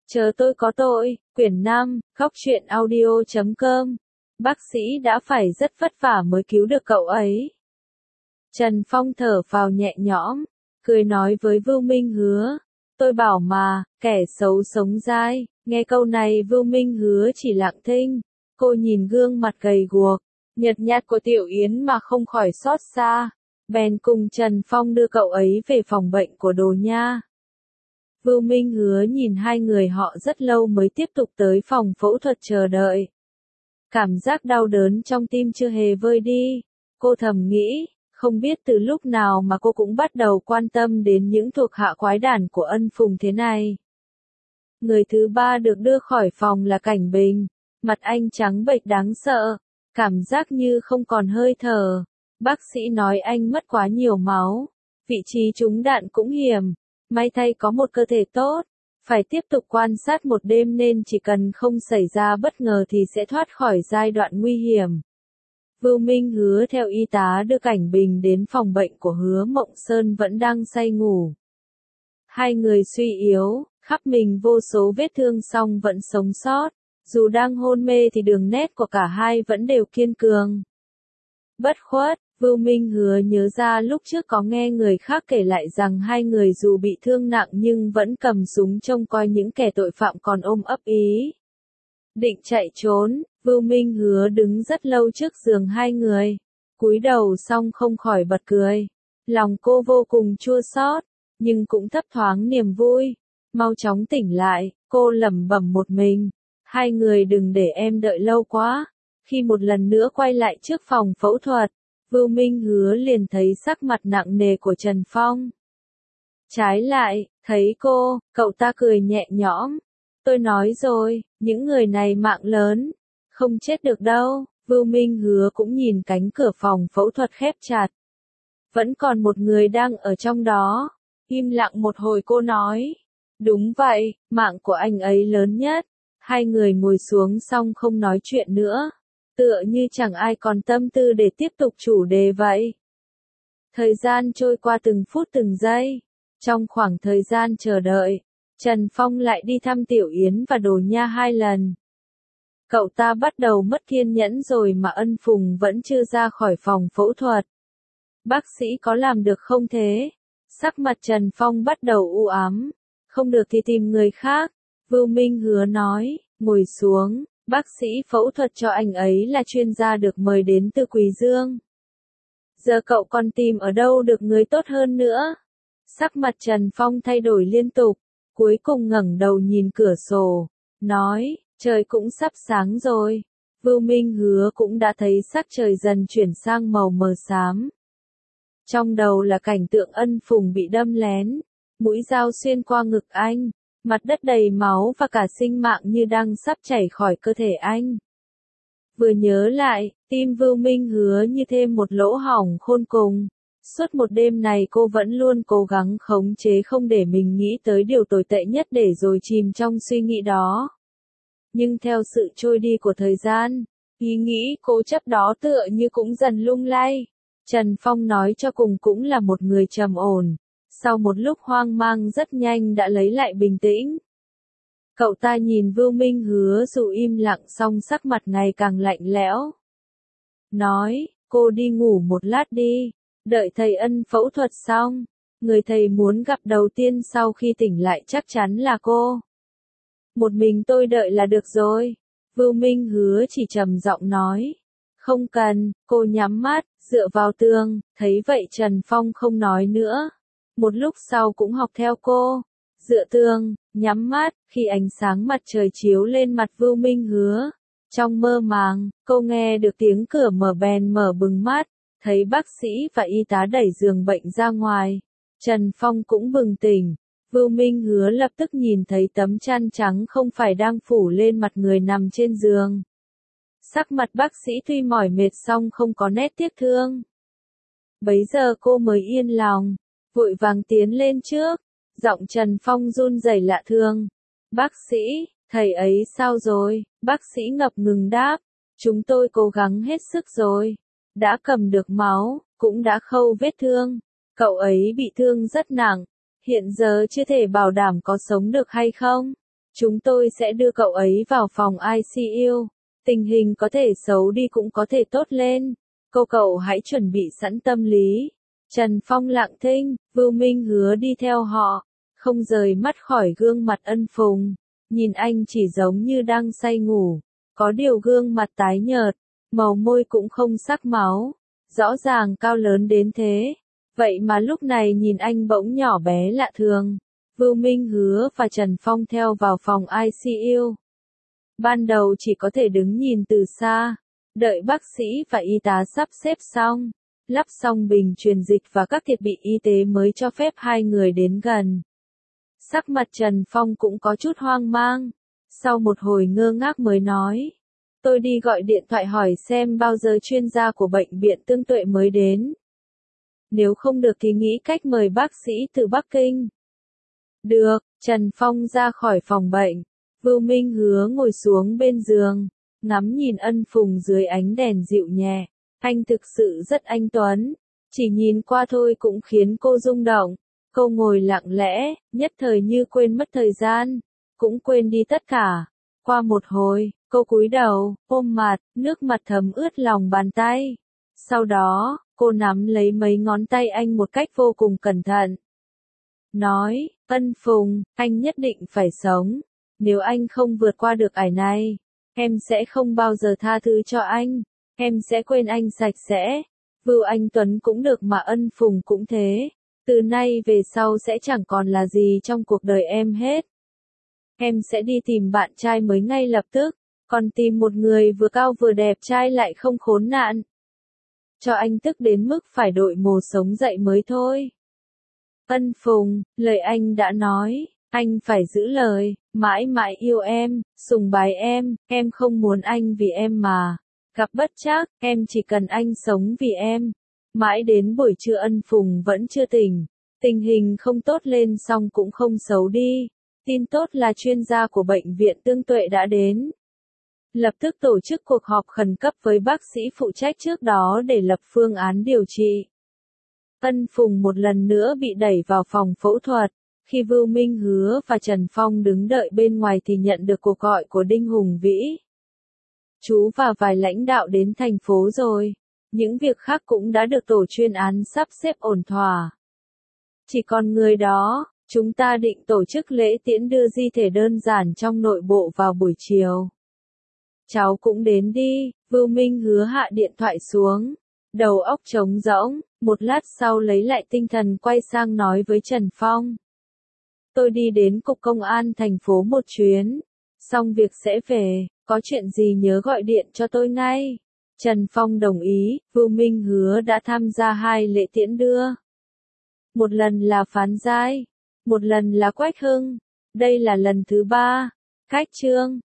Chờ tôi có tội, quyển 5, Góc truyện audio.com. Bác sĩ đã phải rất vất vả mới cứu được cậu ấy. Trần Phong thở phào nhẹ nhõm, cười nói với Vưu Minh Hứa. Tôi bảo mà, kẻ xấu sống dai. Nghe câu này Vưu Minh Hứa chỉ lặng thinh. Cô nhìn gương mặt gầy guộc, nhợt nhạt của Tiểu Yến mà không khỏi xót xa. Bèn cùng Trần Phong đưa cậu ấy về phòng bệnh của Đồ Nha. Vưu Minh Hứa nhìn hai người họ rất lâu mới tiếp tục tới phòng phẫu thuật chờ đợi. Cảm giác đau đớn trong tim chưa hề vơi đi. Cô thầm nghĩ, không biết từ lúc nào mà cô cũng bắt đầu quan tâm đến những thuộc hạ quái đản của Ân Phùng thế này. Người thứ ba được đưa khỏi phòng là Cảnh Bình. Mặt anh trắng bệch đáng sợ, cảm giác như không còn hơi thở. Bác sĩ nói anh mất quá nhiều máu, vị trí trúng đạn cũng hiểm. May thay có một cơ thể tốt, phải tiếp tục quan sát một đêm nên chỉ cần không xảy ra bất ngờ thì sẽ thoát khỏi giai đoạn nguy hiểm. Vưu Minh Hứa theo y tá đưa Cảnh Bình đến phòng bệnh của Hứa Mộng Sơn vẫn đang say ngủ. Hai người suy yếu, khắp mình vô số vết thương song vẫn sống sót, dù đang hôn mê thì đường nét của cả hai vẫn đều kiên cường. Bất khuất, Vưu Minh Hứa nhớ ra lúc trước có nghe người khác kể lại rằng hai người dù bị thương nặng nhưng vẫn cầm súng trông coi những kẻ tội phạm còn ôm ấp ý định chạy trốn. Vưu Minh Hứa đứng rất lâu trước giường hai người, cúi đầu xong không khỏi bật cười. Lòng cô vô cùng chua xót, nhưng cũng thấp thoáng niềm vui. Mau chóng tỉnh lại, cô lẩm bẩm một mình. Hai người đừng để em đợi lâu quá. Khi một lần nữa quay lại trước phòng phẫu thuật, Vưu Minh Hứa liền thấy sắc mặt nặng nề của Trần Phong. Trái lại, thấy cô, cậu ta cười nhẹ nhõm. Tôi nói rồi, những người này mạng lớn, không chết được đâu. Vưu Minh Hứa cũng nhìn cánh cửa phòng phẫu thuật khép chặt. Vẫn còn một người đang ở trong đó. Im lặng một hồi cô nói. Đúng vậy, mạng của anh ấy lớn nhất. Hai người ngồi xuống xong không nói chuyện nữa. Tựa như chẳng ai còn tâm tư để tiếp tục chủ đề vậy. Thời gian trôi qua từng phút từng giây. Trong khoảng thời gian chờ đợi, Trần Phong lại đi thăm Tiểu Yến và Đồ Nha 2 lần. Cậu ta bắt đầu mất kiên nhẫn rồi mà Ân Phùng vẫn chưa ra khỏi phòng phẫu thuật. Bác sĩ có làm được không thế? Sắc mặt Trần Phong bắt đầu u ám. Không được thì tìm người khác. Vưu Minh Hứa nói, ngồi xuống. Bác sĩ phẫu thuật cho anh ấy là chuyên gia được mời đến từ Quý Dương. Giờ cậu còn tìm ở đâu được người tốt hơn nữa? Sắc mặt Trần Phong thay đổi liên tục, cuối cùng ngẩng đầu nhìn cửa sổ, nói, trời cũng sắp sáng rồi. Vưu Minh Hứa cũng đã thấy sắc trời dần chuyển sang màu mờ xám. Trong đầu là cảnh tượng Ân Phùng bị đâm lén, mũi dao xuyên qua ngực anh. Mặt đất đầy máu và cả sinh mạng như đang sắp chảy khỏi cơ thể anh. Vừa nhớ lại, tim Vưu Minh Hứa như thêm một lỗ hổng khôn cùng. Suốt một đêm này cô vẫn luôn cố gắng khống chế không để mình nghĩ tới điều tồi tệ nhất để rồi chìm trong suy nghĩ đó. Nhưng theo sự trôi đi của thời gian, ý nghĩ cố chấp đó tựa như cũng dần lung lay. Trần Phong nói cho cùng cũng là một người trầm ổn. Sau một lúc hoang mang rất nhanh đã lấy lại bình tĩnh. Cậu ta nhìn Vưu Minh Hứa dù im lặng song sắc mặt ngày càng lạnh lẽo. Nói, cô đi ngủ một lát đi, đợi thầy Ân phẫu thuật xong. Người thầy muốn gặp đầu tiên sau khi tỉnh lại chắc chắn là cô. Một mình tôi đợi là được rồi. Vưu Minh Hứa chỉ trầm giọng nói. Không cần, cô nhắm mắt, dựa vào tường, thấy vậy Trần Phong không nói nữa. Một lúc sau cũng học theo cô, dựa tường, nhắm mắt, khi ánh sáng mặt trời chiếu lên mặt Vưu Minh Hứa. Trong mơ màng, cô nghe được tiếng cửa mở bèn mở bừng mắt, thấy bác sĩ và y tá đẩy giường bệnh ra ngoài. Trần Phong cũng bừng tỉnh, Vưu Minh Hứa lập tức nhìn thấy tấm chăn trắng không phải đang phủ lên mặt người nằm trên giường. Sắc mặt bác sĩ tuy mỏi mệt song không có nét tiếc thương. Bấy giờ cô mới yên lòng. Vội vàng tiến lên trước, giọng Trần Phong run rẩy lạ thường. Bác sĩ, thầy ấy sao rồi? Bác sĩ ngập ngừng đáp, chúng tôi cố gắng hết sức rồi. Đã cầm được máu, cũng đã khâu vết thương. Cậu ấy bị thương rất nặng, hiện giờ chưa thể bảo đảm có sống được hay không. Chúng tôi sẽ đưa cậu ấy vào phòng ICU. Tình hình có thể xấu đi cũng có thể tốt lên. Cậu hãy chuẩn bị sẵn tâm lý. Trần Phong lặng thinh, Vưu Minh Hứa đi theo họ, không rời mắt khỏi gương mặt Ân Phùng. Nhìn anh chỉ giống như đang say ngủ. Có điều gương mặt tái nhợt, màu môi cũng không sắc máu. Rõ ràng cao lớn đến thế. Vậy mà lúc này nhìn anh bỗng nhỏ bé lạ thường. Vưu Minh Hứa và Trần Phong theo vào phòng ICU. Ban đầu chỉ có thể đứng nhìn từ xa, đợi bác sĩ và y tá sắp xếp xong, lắp xong bình truyền dịch và các thiết bị y tế mới cho phép hai người đến gần. Sắc mặt Trần Phong cũng có chút hoang mang, sau một hồi ngơ ngác mới nói. Tôi đi gọi điện thoại hỏi xem bao giờ chuyên gia của bệnh viện Tương Tuệ mới đến. Nếu không được thì nghĩ cách mời bác sĩ từ Bắc Kinh. Được, Trần Phong ra khỏi phòng bệnh. Vưu Minh Hứa ngồi xuống bên giường, ngắm nhìn Ân Phùng dưới ánh đèn dịu nhẹ. Anh thực sự rất anh tuấn, chỉ nhìn qua thôi cũng khiến cô rung động. Cô ngồi lặng lẽ, nhất thời như quên mất thời gian, cũng quên đi tất cả. Qua một hồi, cô cúi đầu, ôm mặt, nước mặt thấm ướt lòng bàn tay. Sau đó, cô nắm lấy mấy ngón tay anh một cách vô cùng cẩn thận. Nói, Ân Phùng, anh nhất định phải sống. Nếu anh không vượt qua được ải này, em sẽ không bao giờ tha thứ cho anh. Em sẽ quên anh sạch sẽ. Vưu Anh Tuấn cũng được mà Ân Phùng cũng thế. Từ nay về sau sẽ chẳng còn là gì trong cuộc đời em hết. Em sẽ đi tìm bạn trai mới ngay lập tức. Còn tìm một người vừa cao vừa đẹp trai lại không khốn nạn. Cho anh tức đến mức phải đội mồ sống dậy mới thôi. Ân Phùng, lời anh đã nói, anh phải giữ lời, mãi mãi yêu em, sùng bái em không muốn anh vì em mà. Gặp bất trắc, em chỉ cần anh sống vì em. Mãi đến buổi trưa Ân Phùng vẫn chưa tỉnh. Tình hình không tốt lên xong cũng không xấu đi. Tin tốt là chuyên gia của bệnh viện Tương Tuệ đã đến. Lập tức tổ chức cuộc họp khẩn cấp với bác sĩ phụ trách trước đó để lập phương án điều trị. Ân Phùng một lần nữa bị đẩy vào phòng phẫu thuật. Khi Vưu Minh Hứa và Trần Phong đứng đợi bên ngoài thì nhận được cuộc gọi của Đinh Hùng Vĩ. Chú và vài lãnh đạo đến thành phố rồi. Những việc khác cũng đã được tổ chuyên án sắp xếp ổn thỏa. Chỉ còn người đó, chúng ta định tổ chức lễ tiễn đưa di thể đơn giản trong nội bộ vào buổi chiều. Cháu cũng đến đi, Vưu Minh Hứa hạ điện thoại xuống. Đầu óc trống rỗng, một lát sau lấy lại tinh thần quay sang nói với Trần Phong. Tôi đi đến cục công an thành phố một chuyến. Xong việc sẽ về, có chuyện gì nhớ gọi điện cho tôi ngay. Trần Phong đồng ý, Vưu Minh Hứa đã tham gia 2 lễ tiễn đưa. Một lần là Phán Giai, một lần là Quách Hưng. Đây là lần thứ 3. Khách trương.